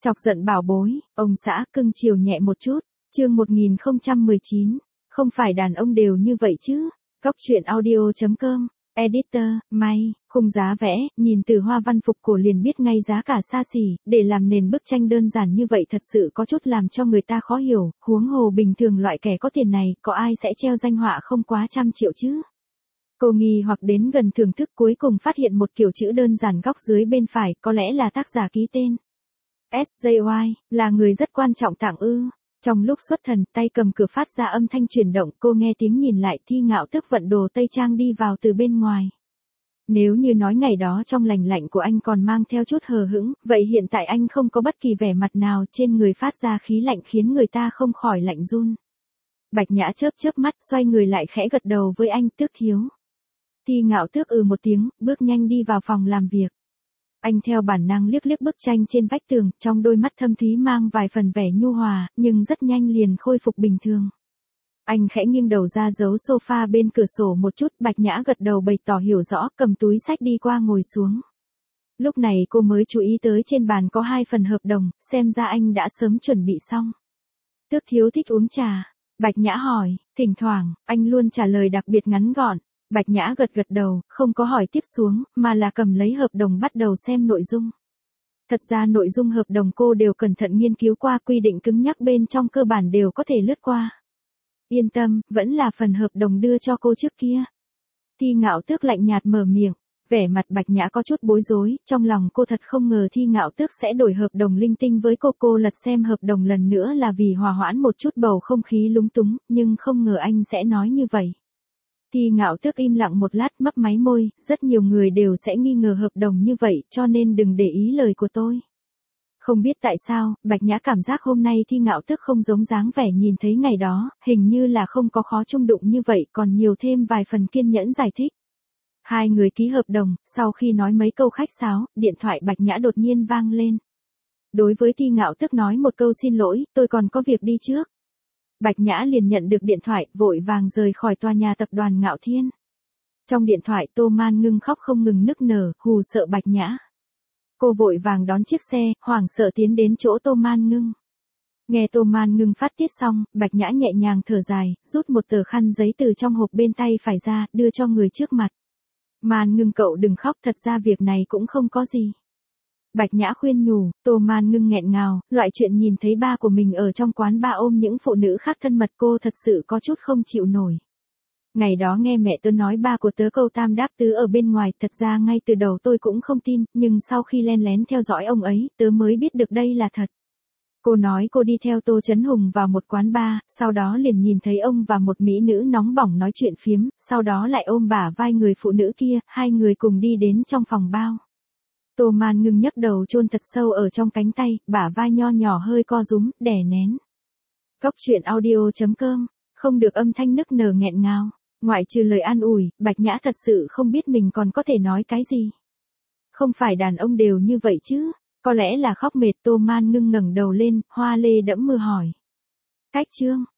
Chọc giận bảo bối, ông xã cưng chiều nhẹ một chút. Chương 1019. Không phải đàn ông đều như vậy chứ. Góc truyện audio.com. Editor, may, khung giá vẽ, nhìn từ hoa văn phục cổ liền biết ngay giá cả xa xỉ, để làm nền bức tranh đơn giản như vậy thật sự có chút làm cho người ta khó hiểu, huống hồ bình thường loại kẻ có tiền này, có ai sẽ treo danh họa không quá 100 triệu chứ? Cô nghi hoặc đến gần thưởng thức cuối cùng phát hiện một kiểu chữ đơn giản góc dưới bên phải, có lẽ là tác giả ký tên. SJY, là người rất quan trọng tặng ư. Trong lúc xuất thần, tay cầm cửa phát ra âm thanh chuyển động, cô nghe tiếng nhìn lại, Thi Ngạo Tước vận đồ tây trang đi vào từ bên ngoài. Nếu như nói ngày đó trong lành lạnh của anh còn mang theo chút hờ hững, vậy hiện tại anh không có bất kỳ vẻ mặt nào, trên người phát ra khí lạnh khiến người ta không khỏi lạnh run. Bạch Nhã chớp chớp mắt, xoay người lại khẽ gật đầu với anh, Tước thiếu. Thi Ngạo Tước một tiếng, bước nhanh đi vào phòng làm việc. Anh theo bản năng liếc liếc bức tranh trên vách tường, trong đôi mắt thâm thúy mang vài phần vẻ nhu hòa, nhưng rất nhanh liền khôi phục bình thường. Anh khẽ nghiêng đầu ra giấu sofa bên cửa sổ một chút, Bạch Nhã gật đầu bày tỏ hiểu rõ, cầm túi sách đi qua ngồi xuống. Lúc này cô mới chú ý tới trên bàn có 2 phần hợp đồng, xem ra anh đã sớm chuẩn bị xong. Tước thiếu thích uống trà? Bạch Nhã hỏi, thỉnh thoảng, anh luôn trả lời đặc biệt ngắn gọn. Bạch Nhã gật gật đầu, không có hỏi tiếp xuống, mà là cầm lấy hợp đồng bắt đầu xem nội dung. Thật ra nội dung hợp đồng cô đều cẩn thận nghiên cứu qua, quy định cứng nhắc bên trong cơ bản đều có thể lướt qua. Yên tâm, vẫn là phần hợp đồng đưa cho cô trước kia. Thi Ngạo Tước lạnh nhạt mở miệng, vẻ mặt Bạch Nhã có chút bối rối, trong lòng cô thật không ngờ Thi Ngạo Tước sẽ đổi hợp đồng linh tinh với cô lật xem hợp đồng lần nữa là vì hòa hoãn một chút bầu không khí lúng túng, nhưng không ngờ anh sẽ nói như vậy. Thi Ngạo Tước im lặng một lát, mấp máy môi, rất nhiều người đều sẽ nghi ngờ hợp đồng như vậy, cho nên đừng để ý lời của tôi. Không biết tại sao, Bạch Nhã cảm giác hôm nay Thi Ngạo Tước không giống dáng vẻ nhìn thấy ngày đó, hình như là không có khó chung đụng như vậy, còn nhiều thêm vài phần kiên nhẫn giải thích. Hai người ký hợp đồng, sau khi nói mấy câu khách sáo, điện thoại Bạch Nhã đột nhiên vang lên. Đối với Thi Ngạo Tước nói một câu xin lỗi, tôi còn có việc đi trước. Bạch Nhã liền nhận được điện thoại, vội vàng rời khỏi tòa nhà tập đoàn Ngạo Thiên. Trong điện thoại Tô Man Ngưng khóc không ngừng nức nở, hù sợ Bạch Nhã. Cô vội vàng đón chiếc xe, hoảng sợ tiến đến chỗ Tô Man Ngưng. Nghe Tô Man Ngưng phát tiết xong, Bạch Nhã nhẹ nhàng thở dài, rút một tờ khăn giấy từ trong hộp bên tay phải ra, đưa cho người trước mặt. Man Ngưng cậu đừng khóc, thật ra việc này cũng không có gì. Bạch Nhã khuyên nhủ, Tô Man Ngưng nghẹn ngào, loại chuyện nhìn thấy ba của mình ở trong quán bar ôm những phụ nữ khác thân mật cô thật sự có chút không chịu nổi. Ngày đó nghe mẹ tớ nói ba của tớ câu tam đáp tứ ở bên ngoài, thật ra ngay từ đầu tôi cũng không tin, nhưng sau khi len lén theo dõi ông ấy, tớ mới biết được đây là thật. Cô nói cô đi theo Tô Chấn Hùng vào một quán bar, sau đó liền nhìn thấy ông và một mỹ nữ nóng bỏng nói chuyện phiếm, sau đó lại ôm bả vai người phụ nữ kia, hai người cùng đi đến trong phòng bao. Tô Man Ngưng nhấc đầu chôn thật sâu ở trong cánh tay, bả vai nho nhỏ hơi co rúm, đè nén. Góc truyện audio.com, không được âm thanh nức nở nghẹn ngào, ngoại trừ lời an ủi, Bạch Nhã thật sự không biết mình còn có thể nói cái gì. Không phải đàn ông đều như vậy chứ, có lẽ là khóc mệt. Tô Man Ngưng ngẩng đầu lên, hoa lê đẫm mưa hỏi. Cách chương,